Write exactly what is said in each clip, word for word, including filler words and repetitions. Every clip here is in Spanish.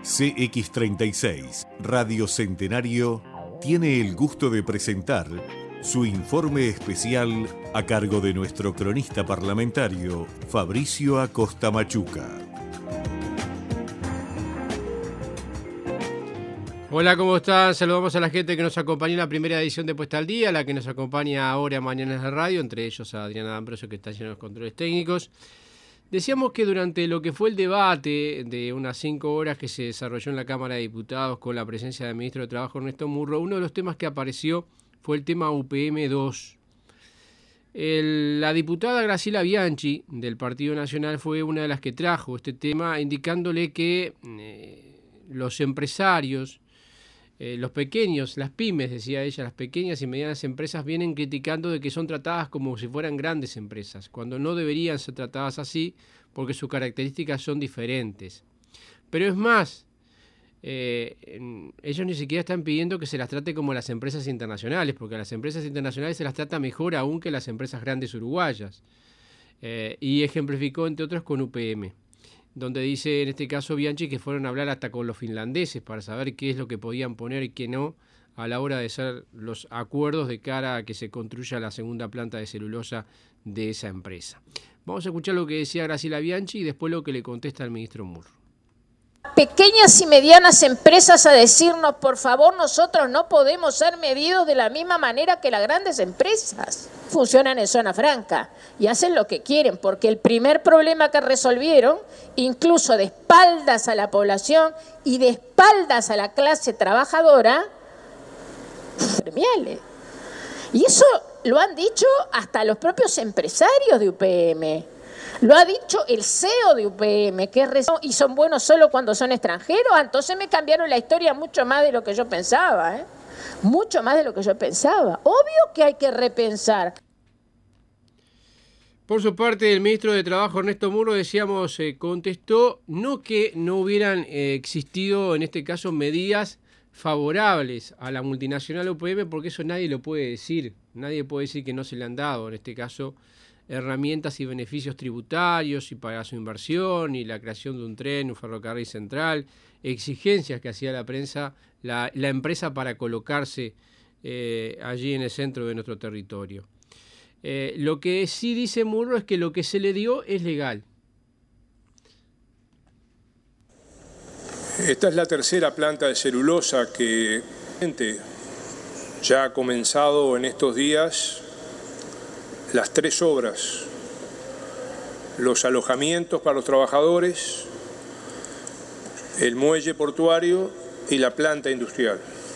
C X treinta y seis, Radio Centenario, tiene el gusto de presentar su informe especial a cargo de nuestro cronista parlamentario, Fabricio Acosta Machuca. Hola, ¿cómo están? Saludamos a la gente que nos acompañó en la primera edición de Puesta al Día, la que nos acompaña ahora en Mañanas de Radio, entre ellos a Adriana D'Ambrosio, que está lleno de los controles técnicos. Decíamos que durante lo que fue el debate de unas cinco horas que se desarrolló en la Cámara de Diputados con la presencia del ministro de Trabajo, Ernesto Murro, uno de los temas que apareció fue el tema U P M dos. El, la diputada Graciela Bianchi del Partido Nacional fue una de las que trajo este tema, indicándole que eh, los empresarios, eh, los pequeños, las pymes, decía ella, las pequeñas y medianas empresas vienen criticando de que son tratadas como si fueran grandes empresas, cuando no deberían ser tratadas así porque sus características son diferentes. Pero es más, eh, ellos ni siquiera están pidiendo que se las trate como las empresas internacionales, porque a las empresas internacionales se las trata mejor aún que las empresas grandes uruguayas. Eh, y ejemplificó entre otros con U P M, donde dice en este caso Bianchi que fueron a hablar hasta con los finlandeses para saber qué es lo que podían poner y qué no a la hora de hacer los acuerdos de cara a que se construya la segunda planta de celulosa de esa empresa. Vamos a escuchar lo que decía Graciela Bianchi y después lo que le contesta el ministro Murro. Pequeñas y medianas empresas a decirnos, por favor, nosotros no podemos ser medidos de la misma manera que las grandes empresas. Funcionan en zona franca y hacen lo que quieren, porque el primer problema que resolvieron, incluso de espaldas a la población y de espaldas a la clase trabajadora, gremiales. Y eso lo han dicho hasta los propios empresarios de U P M. Lo ha dicho el C E O de U P M, que es y son buenos solo cuando son extranjeros. Entonces me cambiaron la historia mucho más de lo que yo pensaba, ¿eh? Mucho más de lo que yo pensaba. Obvio que hay que repensar. Por su parte, el ministro de Trabajo, Ernesto Murro, decíamos, eh, contestó no que no hubieran eh, existido, en este caso, medidas favorables a la multinacional U P M, porque eso nadie lo puede decir. Nadie puede decir que no se le han dado, en este caso, herramientas y beneficios tributarios y para su inversión y la creación de un tren, un ferrocarril central, exigencias que hacía la prensa, la, la empresa para colocarse eh, allí en el centro de nuestro territorio. Eh, lo que sí dice Murro es que lo que se le dio es legal. Esta es la tercera planta de celulosa que ya ha comenzado en estos días. Las tres obras, los alojamientos para los trabajadores, el muelle portuario y la planta industrial.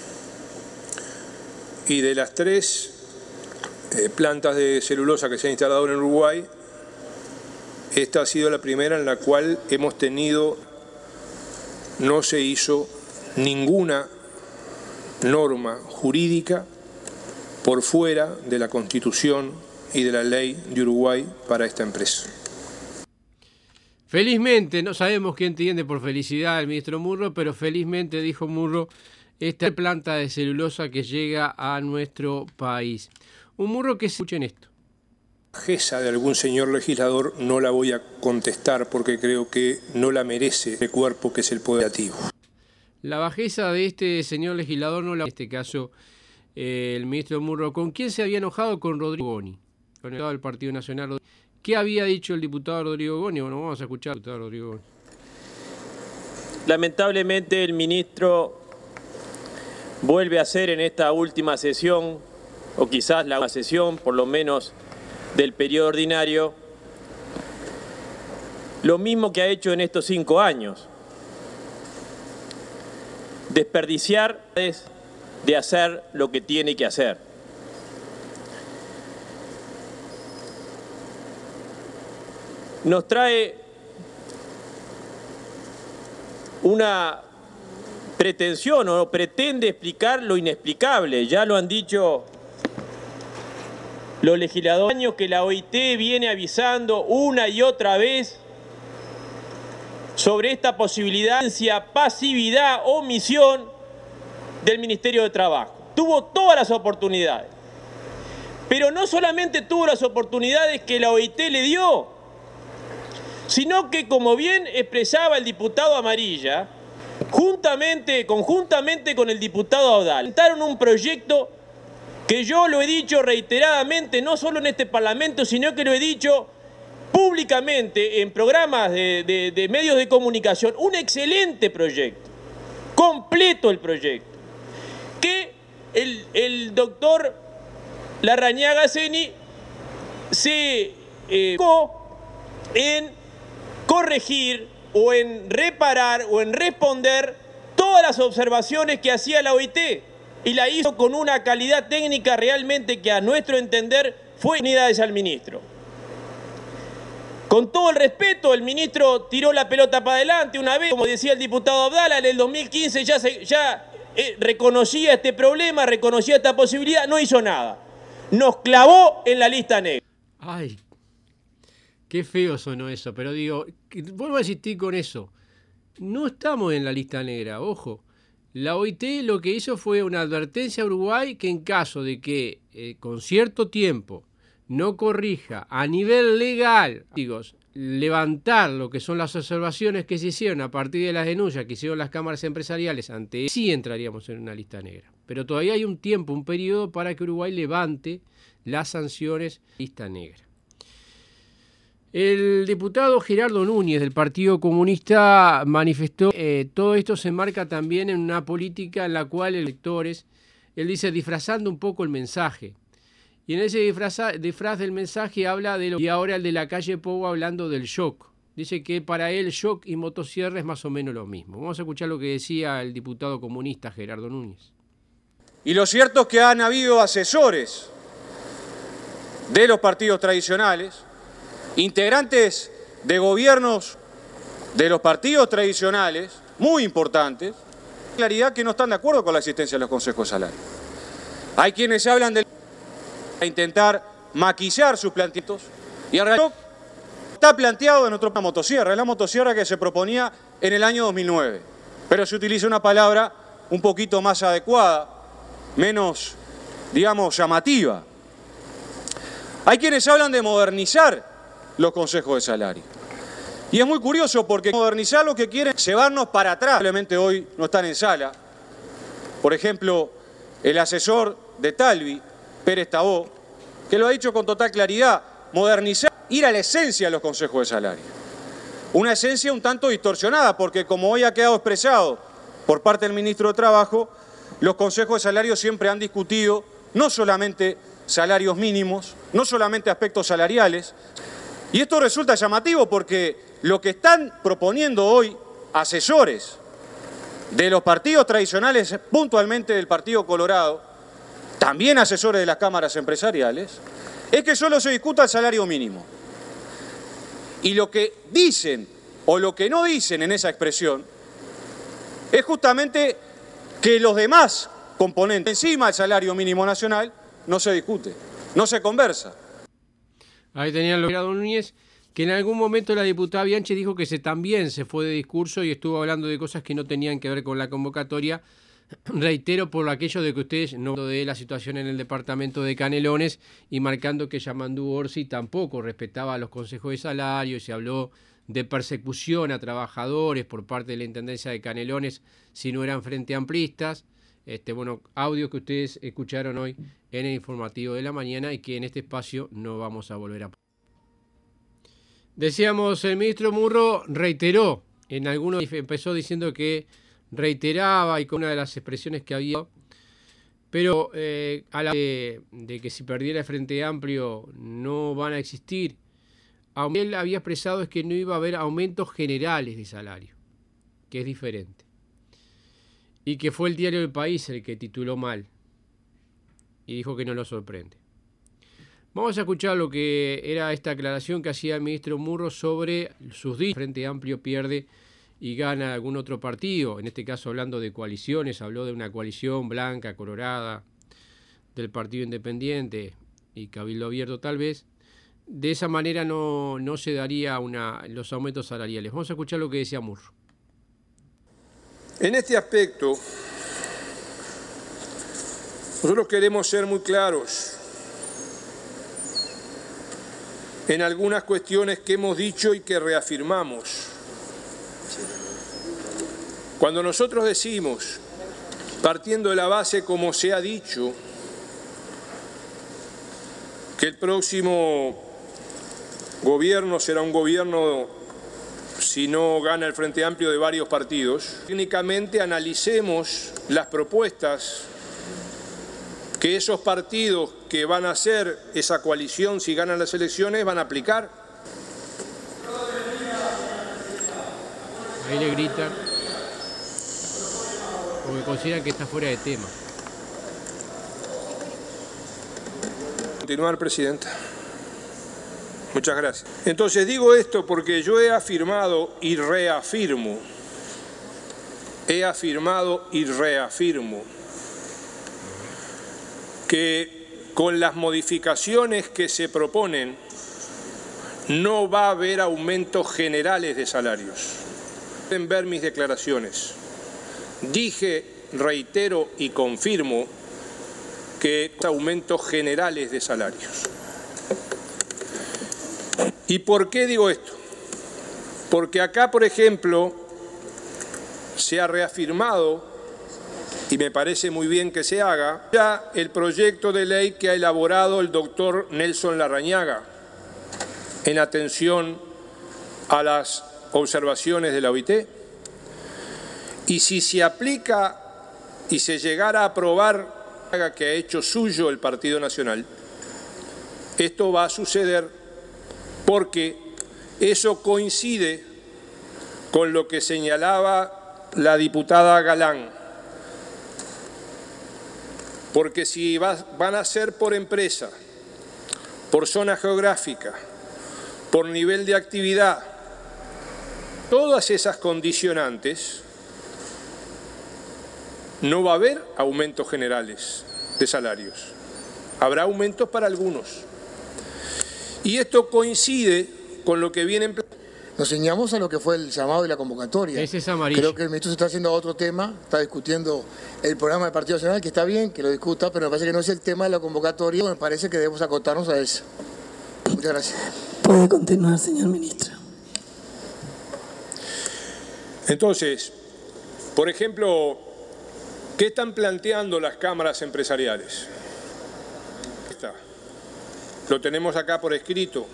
Y de las tres eh, plantas de celulosa que se han instalado en Uruguay, esta ha sido la primera en la cual hemos tenido, no se hizo ninguna norma jurídica por fuera de la Constitución y de la ley de Uruguay para esta empresa. Felizmente, no sabemos qué entiende por felicidad el ministro Murro, pero felizmente, dijo Murro, esta planta de celulosa que llega a nuestro país. Un Murro que escuchen esto. La bajeza de algún señor legislador no la voy a contestar porque creo que no la merece el cuerpo que es el Poder Legislativo. La bajeza de este señor legislador no la... En este caso, eh, el ministro Murro, ¿con quién se había enojado? Con Rodrigo Goni, con el del Partido Nacional. ¿Qué había dicho el diputado Rodrigo Goni? Bueno, vamos a escuchar al diputado Rodrigo Goni. Lamentablemente el ministro vuelve a hacer en esta última sesión, o quizás la última sesión, por lo menos del periodo ordinario, lo mismo que ha hecho en estos cinco años. Desperdiciar de hacer lo que tiene que hacer. Nos trae una pretensión o pretende explicar lo inexplicable. Ya lo han dicho los legisladores, años que la O I T viene avisando una y otra vez sobre esta posibilidad, pasividad, omisión del Ministerio de Trabajo. Tuvo todas las oportunidades, pero no solamente tuvo las oportunidades que la O I T le dio, sino que, como bien expresaba el diputado Amarilla, juntamente, conjuntamente con el diputado Audal, presentaron un proyecto que yo lo he dicho reiteradamente, no solo en este Parlamento, sino que lo he dicho públicamente en programas de, de, de medios de comunicación, un excelente proyecto, completo el proyecto, que el, el doctor Larrañaga Ceni se eh, en corregir o en reparar o en responder todas las observaciones que hacía la O I T y la hizo con una calidad técnica realmente que a nuestro entender fue unidades al ministro. Con todo el respeto, el ministro tiró la pelota para adelante una vez, como decía el diputado Abdala, en el dos mil quince ya, se, ya eh, reconocía este problema, reconocía esta posibilidad, no hizo nada. Nos clavó en la lista negra. Ay, qué feo sonó eso, pero digo, vuelvo a insistir con eso. No estamos en la lista negra, ojo. La O I T lo que hizo fue una advertencia a Uruguay que en caso de que eh, con cierto tiempo no corrija a nivel legal, digo, levantar lo que son las observaciones que se hicieron a partir de las denuncias que hicieron las cámaras empresariales, ante sí entraríamos en una lista negra. Pero todavía hay un tiempo, un periodo para que Uruguay levante las sanciones lista negra. El diputado Gerardo Núñez del Partido Comunista manifestó que eh, todo esto se enmarca también en una política en la cual los electores, él dice, disfrazando un poco el mensaje. Y en ese disfraza, disfraz del mensaje habla de lo y ahora el de la calle Pou hablando del shock. Dice que para él shock y motosierra es más o menos lo mismo. Vamos a escuchar lo que decía el diputado comunista Gerardo Núñez. Y lo cierto es que han habido asesores de los partidos tradicionales, integrantes de gobiernos de los partidos tradicionales, muy importantes, claridad que no están de acuerdo con la existencia de los consejos de salario. Hay quienes hablan de intentar maquillar sus planteamientos y en realidad está planteado en otro la motosierra, es la motosierra que se proponía en el año dos mil nueve, pero se utiliza una palabra un poquito más adecuada, menos, digamos, llamativa. Hay quienes hablan de modernizar los consejos de salario. Y es muy curioso porque modernizar lo que quieren es llevarnos para atrás. Probablemente hoy no están en sala. Por ejemplo, el asesor de Talvi, Pérez Tabó, que lo ha dicho con total claridad, modernizar, ir a la esencia de los consejos de salario. Una esencia un tanto distorsionada, porque como hoy ha quedado expresado por parte del ministro de Trabajo, los consejos de salario siempre han discutido no solamente salarios mínimos, no solamente aspectos salariales. Y esto resulta llamativo porque lo que están proponiendo hoy asesores de los partidos tradicionales, puntualmente del Partido Colorado, también asesores de las cámaras empresariales, es que solo se discuta el salario mínimo. Y lo que dicen o lo que no dicen en esa expresión es justamente que los demás componentes encima del salario mínimo nacional no se discute, no se conversa. Ahí tenían lo Gerardo Núñez, que en algún momento la diputada Bianchi dijo que se, también se fue de discurso y estuvo hablando de cosas que no tenían que ver con la convocatoria. Reitero por aquello de que ustedes no de la situación en el departamento de Canelones y marcando que Yamandú Orsi tampoco respetaba los consejos de salario y se habló de persecución a trabajadores por parte de la Intendencia de Canelones si no eran frente amplistas. Este, bueno, audio que ustedes escucharon hoy en el informativo de la mañana y que en este espacio no vamos a volver a... Decíamos, el ministro Murro reiteró, en algunos empezó diciendo que reiteraba y con una de las expresiones que había, pero eh, a la de, de que si perdiera el Frente Amplio no van a existir, él había expresado es que no iba a haber aumentos generales de salario, que es diferente. Y que fue el diario El País el que tituló mal y dijo que no lo sorprende. Vamos a escuchar lo que era esta aclaración que hacía el ministro Murro sobre sus dichos. Frente Amplio pierde y gana algún otro partido, en este caso hablando de coaliciones, habló de una coalición blanca, colorada, del Partido Independiente y Cabildo Abierto tal vez. De esa manera no, no se daría una, los aumentos salariales. Vamos a escuchar lo que decía Murro. En este aspecto, nosotros queremos ser muy claros en algunas cuestiones que hemos dicho y que reafirmamos. Cuando nosotros decimos, partiendo de la base como se ha dicho, que el próximo gobierno será un gobierno, si no gana el Frente Amplio, de varios partidos, técnicamente analicemos las propuestas que esos partidos que van a hacer esa coalición si ganan las elecciones van a aplicar. Ahí le grita, porque consideran que está fuera de tema. Continuar, Presidenta. Muchas gracias. Entonces digo esto porque yo he afirmado y reafirmo, he afirmado y reafirmo que con las modificaciones que se proponen no va a haber aumentos generales de salarios. Pueden ver mis declaraciones. Dije, reitero y confirmo que aumentos generales de salarios. ¿Y por qué digo esto? Porque acá, por ejemplo, se ha reafirmado, y me parece muy bien que se haga, ya el proyecto de ley que ha elaborado el doctor Nelson Larrañaga en atención a las observaciones de la O I T. Y si se aplica y se llegara a aprobar que ha hecho suyo el Partido Nacional, esto va a suceder porque eso coincide con lo que señalaba la diputada Galán. Porque si va, van a ser por empresa, por zona geográfica, por nivel de actividad, todas esas condicionantes, no va a haber aumentos generales de salarios. Habrá aumentos para algunos. Y esto coincide con lo que viene en... Nos ceñamos a lo que fue el llamado y la convocatoria. Ese es amarillo. Creo que el ministro se está haciendo a otro tema, está discutiendo el programa del Partido Nacional, que está bien que lo discuta, pero me parece que no es el tema de la convocatoria, me parece que debemos acotarnos a eso. Muchas gracias. Puede continuar, señor ministro. Entonces, por ejemplo, ¿qué están planteando las cámaras empresariales? Lo tenemos acá por escrito.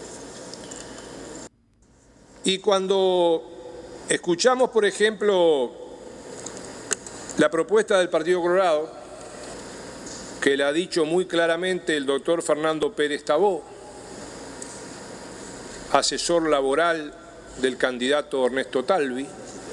Y cuando escuchamos, por ejemplo, la propuesta del Partido Colorado, que la ha dicho muy claramente el doctor Fernando Pérez Tabó, asesor laboral del candidato Ernesto Talvi,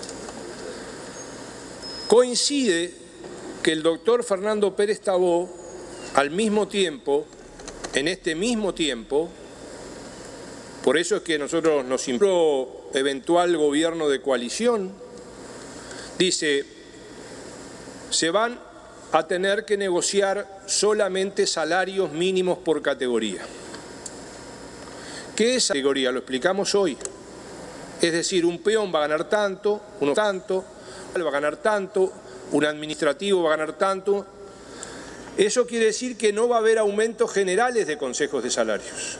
coincide que el doctor Fernando Pérez Tabó, al mismo tiempo, en este mismo tiempo, por eso es que nosotros nos impuso eventual gobierno de coalición, dice, se van a tener que negociar solamente salarios mínimos por categoría. ¿Qué es esa categoría? Lo explicamos hoy. Es decir, un peón va a ganar tanto, uno tanto, va a ganar tanto, un administrativo va a ganar tanto. Eso quiere decir que no va a haber aumentos generales de consejos de salarios.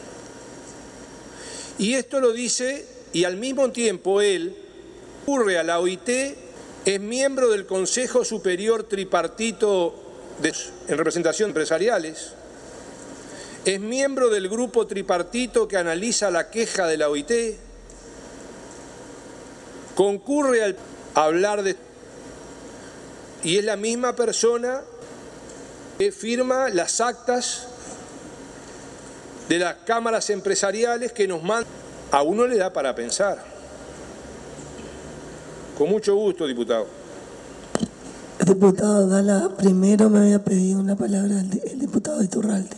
Y esto lo dice, y al mismo tiempo él recurre a la O I T, es miembro del Consejo Superior Tripartito de, en representación de empresariales, es miembro del grupo tripartito que analiza la queja de la O I T, concurre al, a hablar de... y es la misma persona que firma las actas de las cámaras empresariales que nos mandan. A uno le da para pensar. Con mucho gusto, diputado. Diputado Gala, primero me había pedido una palabra el, el diputado Iturralde.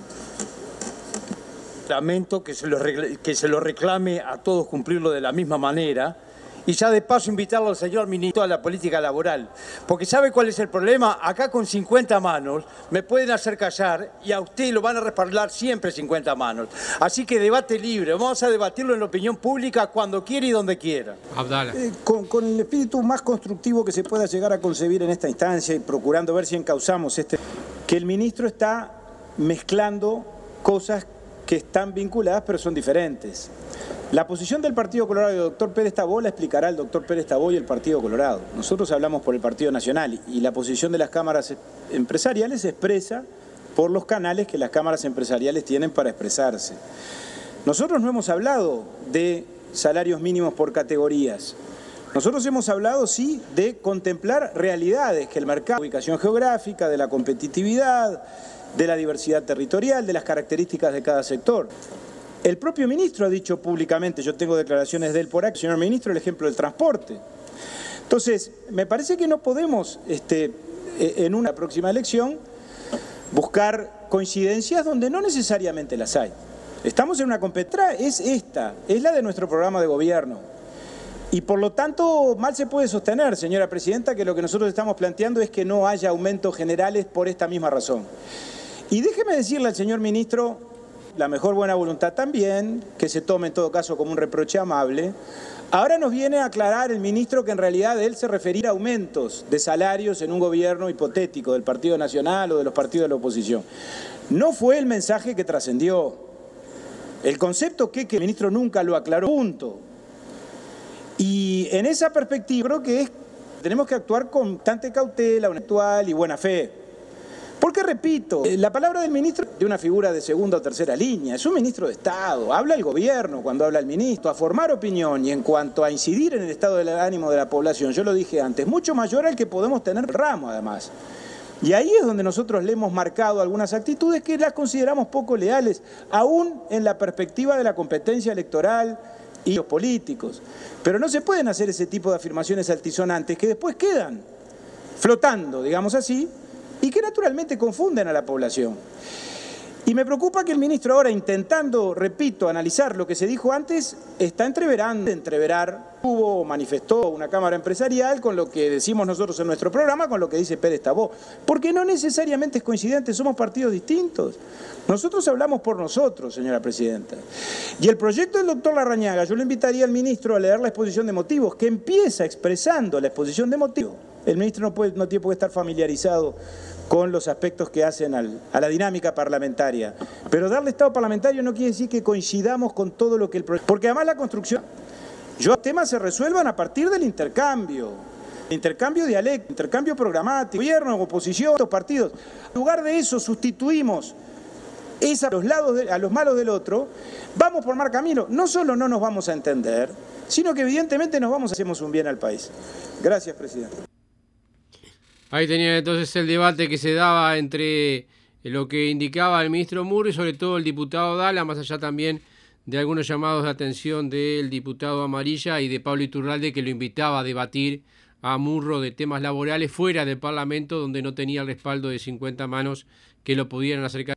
Lamento que se, lo que se lo reclame a todos cumplirlo de la misma manera. Y ya de paso invitarlo al señor ministro a la política laboral. Porque ¿sabe cuál es el problema? Acá con cincuenta manos me pueden hacer callar y a usted lo van a respaldar siempre cincuenta manos. Así que debate libre. Vamos a debatirlo en la opinión pública cuando quiera y donde quiera. Abdala. Eh, con, con el espíritu más constructivo que se pueda llegar a concebir en esta instancia y procurando ver si encauzamos este... Que el ministro está mezclando cosas que están vinculadas pero son diferentes. La posición del Partido Colorado y del doctor Pérez Tabó la explicará el doctor Pérez Tabó y el Partido Colorado. Nosotros hablamos por el Partido Nacional y la posición de las cámaras empresariales se expresa por los canales que las cámaras empresariales tienen para expresarse. Nosotros no hemos hablado de salarios mínimos por categorías. Nosotros hemos hablado, sí, de contemplar realidades que el mercado, de ubicación geográfica, de la competitividad, de la diversidad territorial, de las características de cada sector. El propio ministro ha dicho públicamente, yo tengo declaraciones de él por aquí, señor ministro, el ejemplo del transporte. Entonces, me parece que no podemos, este, en una próxima elección, buscar coincidencias donde no necesariamente las hay. Estamos en una competencia, es esta, es la de nuestro programa de gobierno. Y por lo tanto, mal se puede sostener, señora presidenta, que lo que nosotros estamos planteando es que no haya aumentos generales por esta misma razón. Y déjeme decirle al señor ministro, la mejor buena voluntad también, que se tome en todo caso como un reproche amable. Ahora nos viene a aclarar el ministro que en realidad él se refería a aumentos de salarios en un gobierno hipotético del Partido Nacional o de los partidos de la oposición. No fue el mensaje que trascendió. El concepto que, que el ministro nunca lo aclaró, punto. Y en esa perspectiva creo que es, tenemos que actuar con tanta cautela, actual y buena fe. Porque, repito, la palabra del ministro de una figura de segunda o tercera línea, es un ministro de Estado, habla el gobierno cuando habla el ministro, a formar opinión y en cuanto a incidir en el estado del ánimo de la población, yo lo dije antes, mucho mayor al que podemos tener ramo además. Y ahí es donde nosotros le hemos marcado algunas actitudes que las consideramos poco leales, aún en la perspectiva de la competencia electoral y los políticos. Pero no se pueden hacer ese tipo de afirmaciones altisonantes que después quedan flotando, digamos así, y que naturalmente confunden a la población. Y me preocupa que el ministro ahora, intentando, repito, analizar lo que se dijo antes, está entreverando, entreverar, hubo, manifestó una cámara empresarial con lo que decimos nosotros en nuestro programa, con lo que dice Pérez Tabó, porque no necesariamente es coincidente, somos partidos distintos. Nosotros hablamos por nosotros, señora presidenta. Y el proyecto del doctor Larrañaga, yo le invitaría al ministro a leer la exposición de motivos, que empieza expresando la exposición de motivos. El ministro no, puede, no tiene por qué estar familiarizado con los aspectos que hacen al, a la dinámica parlamentaria. Pero darle estado parlamentario no quiere decir que coincidamos con todo lo que el proyecto... Porque además la construcción... Yo, los temas se resuelvan a partir del intercambio. Intercambio dialéctico, intercambio programático, gobierno, oposición, los partidos. En lugar de eso sustituimos esa, a, los lados de, a los malos del otro, vamos por mal camino. No solo no nos vamos a entender, sino que evidentemente nos vamos a hacer un bien al país. Gracias, presidente. Ahí tenía entonces el debate que se daba entre lo que indicaba el ministro Murro y sobre todo el diputado Dala, más allá también de algunos llamados de atención del diputado Amarilla y de Pablo Iturralde, que lo invitaba a debatir a Murro de temas laborales fuera del Parlamento, donde no tenía el respaldo de cincuenta manos que lo pudieran acercar.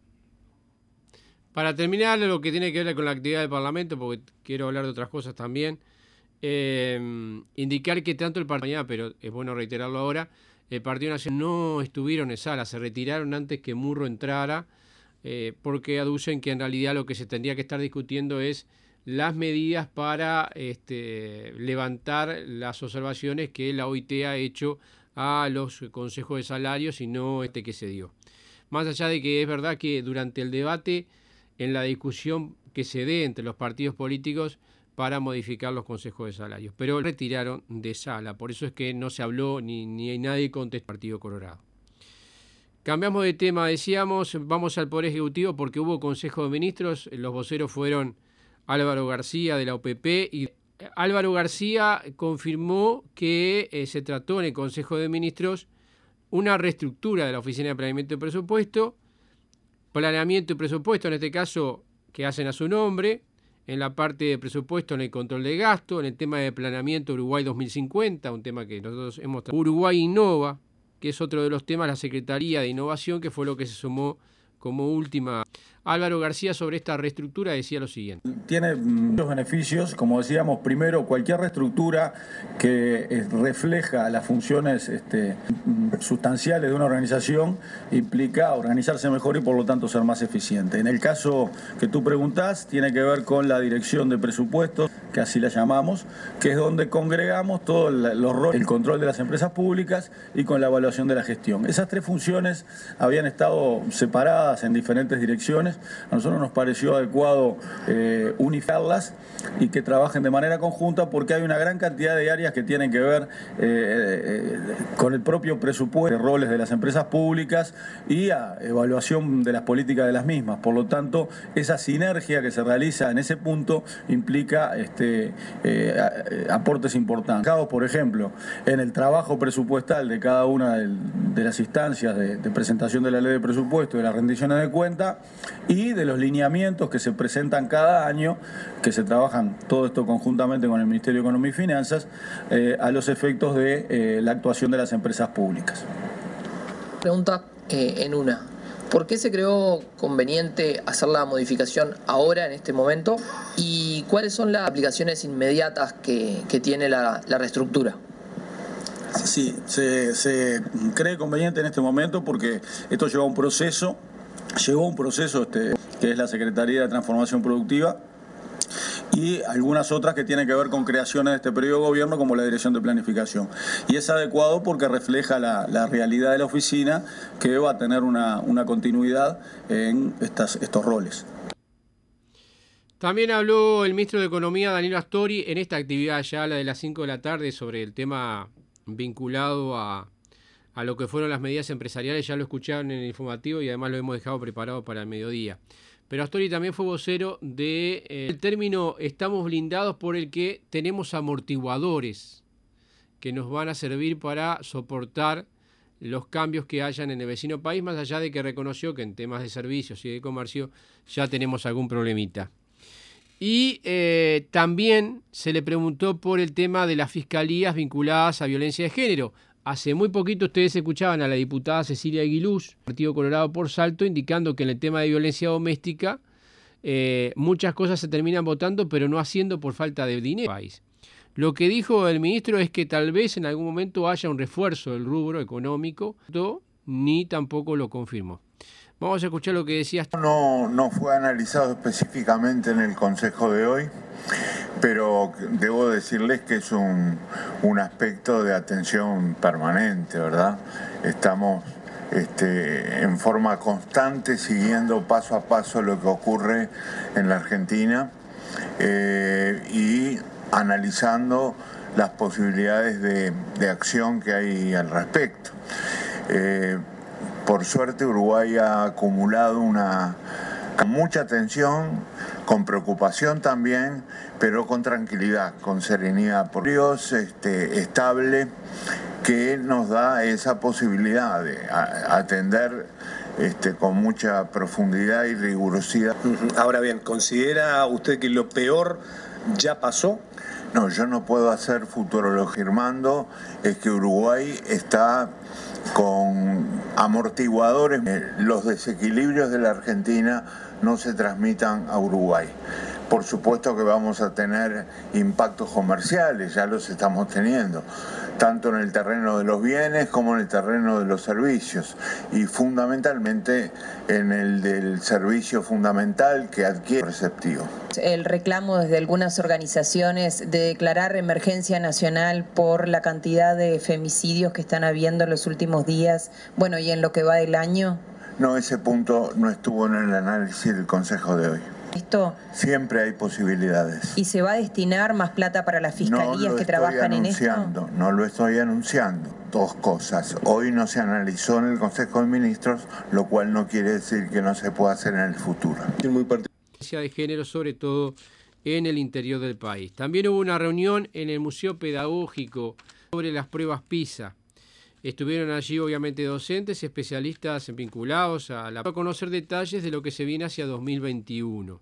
Para terminar, lo que tiene que ver con la actividad del Parlamento, porque quiero hablar de otras cosas también, eh, indicar que tanto el Partido, pero es bueno reiterarlo ahora, el Partido Nacional no estuvieron en sala, se retiraron antes que Murro entrara, eh, porque aducen que en realidad lo que se tendría que estar discutiendo es las medidas para este, levantar las observaciones que la O I T ha hecho a los consejos de salarios y no este que se dio. Más allá de que es verdad que durante el debate, en la discusión que se dé entre los partidos políticos para modificar los consejos de salarios, pero retiraron de sala, por eso es que no se habló ni, ni nadie contestó al Partido Colorado. Cambiamos de tema, decíamos, vamos al Poder Ejecutivo porque hubo Consejo de Ministros, los voceros fueron Álvaro García de la O P P y Álvaro García confirmó que eh, se trató en el Consejo de Ministros una reestructura de la Oficina de Planeamiento y Presupuesto, planeamiento y presupuesto en este caso que hacen a su nombre, en la parte de presupuesto, en el control de gasto, en el tema de planeamiento Uruguay dos mil cincuenta, un tema que nosotros hemos tratado. Uruguay Innova, que es otro de los temas, la Secretaría de Innovación, que fue lo que se sumó como última. Álvaro García sobre esta reestructura decía lo siguiente. Tiene muchos beneficios, como decíamos, primero cualquier reestructura que refleja las funciones este, sustanciales de una organización implica organizarse mejor y por lo tanto ser más eficiente. En el caso que tú preguntás, tiene que ver con la dirección de presupuestos, que así la llamamos, que es donde congregamos todo el, los roles, el control de las empresas públicas y con la evaluación de la gestión. Esas tres funciones habían estado separadas en diferentes direcciones instituciones, a nosotros nos pareció adecuado eh, unificarlas y que trabajen de manera conjunta, porque hay una gran cantidad de áreas que tienen que ver eh, eh, con el propio presupuesto, roles de las empresas públicas y a evaluación de las políticas de las mismas. Por lo tanto, esa sinergia que se realiza en ese punto implica este, eh, aportes importantes. Por ejemplo, en el trabajo presupuestal de cada una de, de las instancias de, de presentación de la ley de presupuesto, de las rendiciones de cuenta y de los lineamientos que se presentan cada año, que se trabajan todo esto conjuntamente con el Ministerio de Economía y Finanzas, eh, a los efectos de eh, la actuación de las empresas públicas. Pregunta eh, en una. ¿Por qué se creó conveniente hacer la modificación ahora, en este momento? ¿Y cuáles son las aplicaciones inmediatas que, que tiene la, la reestructura? Sí, se, se cree conveniente en este momento porque esto lleva un proceso, llegó un proceso este, que es la Secretaría de Transformación Productiva, y algunas otras que tienen que ver con creaciones de este periodo de gobierno, como la Dirección de Planificación. Y es adecuado porque refleja la, la realidad de la oficina, que va a tener una, una continuidad en estas, estos roles. También habló el ministro de Economía, Danilo Astori, en esta actividad ya, la de las cinco de la tarde, sobre el tema vinculado a, a lo que fueron las medidas empresariales. Ya lo escucharon en el informativo y además lo hemos dejado preparado para el mediodía. Pero Astori también fue vocero del de, eh, el término estamos blindados, por el que tenemos amortiguadores que nos van a servir para soportar los cambios que hayan en el vecino país, más allá de que reconoció que en temas de servicios y de comercio ya tenemos algún problemita. Y eh, también se le preguntó por el tema de las fiscalías vinculadas a violencia de género. Hace muy poquito ustedes escuchaban a la diputada Cecilia Aguiluz, Partido Colorado por Salto, indicando que en el tema de violencia doméstica eh, muchas cosas se terminan votando, pero no haciendo por falta de dinero en el país. Lo que dijo el ministro es que tal vez en algún momento haya un refuerzo del rubro económico, ni tampoco lo confirmó. Vamos a escuchar lo que decía. No, no fue analizado específicamente en el Consejo de hoy, pero debo decirles que es un, un aspecto de atención permanente, ¿verdad? Estamos este, en forma constante siguiendo paso a paso lo que ocurre en la Argentina eh, y analizando las posibilidades de, de acción que hay al respecto. Eh, por suerte Uruguay ha acumulado una con mucha atención, con preocupación también, pero con tranquilidad, con serenidad, por Dios este, estable, que nos da esa posibilidad de a, atender este, con mucha profundidad y rigurosidad. Ahora bien, ¿considera usted que lo peor ya pasó? No, yo no puedo hacer futurología. Afirmando es que Uruguay está con amortiguadores. Los desequilibrios de la Argentina no se transmitan a Uruguay. Por supuesto que vamos a tener impactos comerciales, ya los estamos teniendo, tanto en el terreno de los bienes como en el terreno de los servicios, y fundamentalmente en el del servicio fundamental que adquiere receptivo. El reclamo desde algunas organizaciones de declarar emergencia nacional por la cantidad de femicidios que están habiendo en los últimos días, bueno, y en lo que va del año. No, ese punto no estuvo en el análisis del Consejo de hoy. Esto, siempre hay posibilidades. ¿Y se va a destinar más plata para las fiscalías no que trabajan en esto? No lo estoy anunciando. Dos cosas. Hoy no se analizó en el Consejo de Ministros, lo cual no quiere decir que no se pueda hacer en el futuro. De género, sobre todo en el interior del país. También hubo una reunión en el Museo Pedagógico sobre las pruebas PISA. Estuvieron allí obviamente docentes y especialistas vinculados a la para conocer detalles de lo que se viene hacia dos mil veintiuno.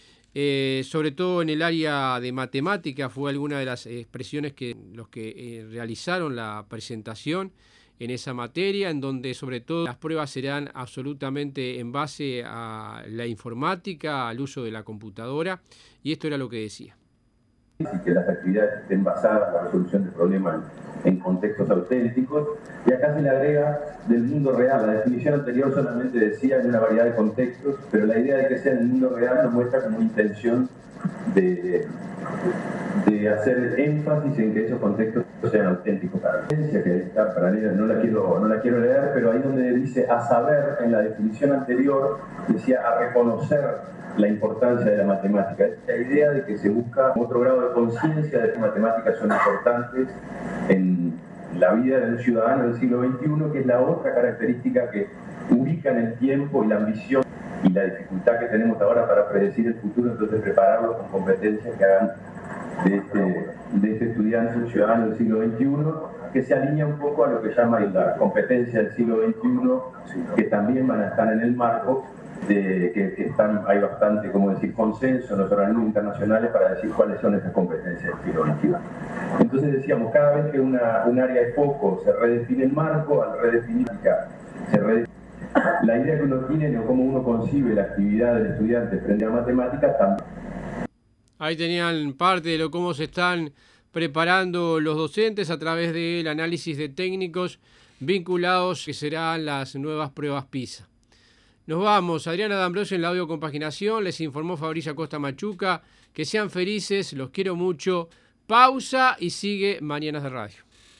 Eh, sobre todo en el área de matemática fue alguna de las expresiones que los que eh, realizaron la presentación en esa materia, en donde sobre todo las pruebas serán absolutamente en base a la informática, al uso de la computadora, y esto era lo que decía. Y que las actividades estén basadas en la resolución de problemas en contextos auténticos. Y acá se le agrega del mundo real. La definición anterior solamente decía en una variedad de contextos, pero la idea de que sea en el mundo real nos muestra como una intención de, de hacer énfasis en que esos contextos sean auténticos para la ciencia, que está paralela, no la quiero, no la quiero leer, pero ahí donde dice a saber, en la definición anterior, decía a reconocer la importancia de la matemática. Esta idea de que se busca otro grado de conciencia de que las matemáticas son importantes en la vida de un ciudadano del siglo veintiuno, que es la otra característica que ubica en el tiempo y la ambición y la dificultad que tenemos ahora para predecir el futuro, entonces prepararlo con competencias que hagan de este, de este estudiante un ciudadano del siglo veintiuno, que se alinea un poco a lo que llama la competencia del siglo veintiuno, que también van a estar en el marco de que, que están, hay bastante, como decir, consenso en los organismos internacionales para decir cuáles son esas competencias del siglo veintiuno. Entonces decíamos, cada vez que una, un área de foco se redefine el marco, al redefinir, se redefine la idea que uno tiene o cómo uno concibe la actividad del estudiante frente a matemáticas también. Ahí tenían parte de lo cómo se están preparando los docentes a través del análisis de técnicos vinculados que serán las nuevas pruebas PISA. Nos vamos. Adriana D'Ambrosio en la audio compaginación. Les informó Fabricio Acosta Machuca. Que sean felices. Los quiero mucho. Pausa y sigue Mañanas de Radio.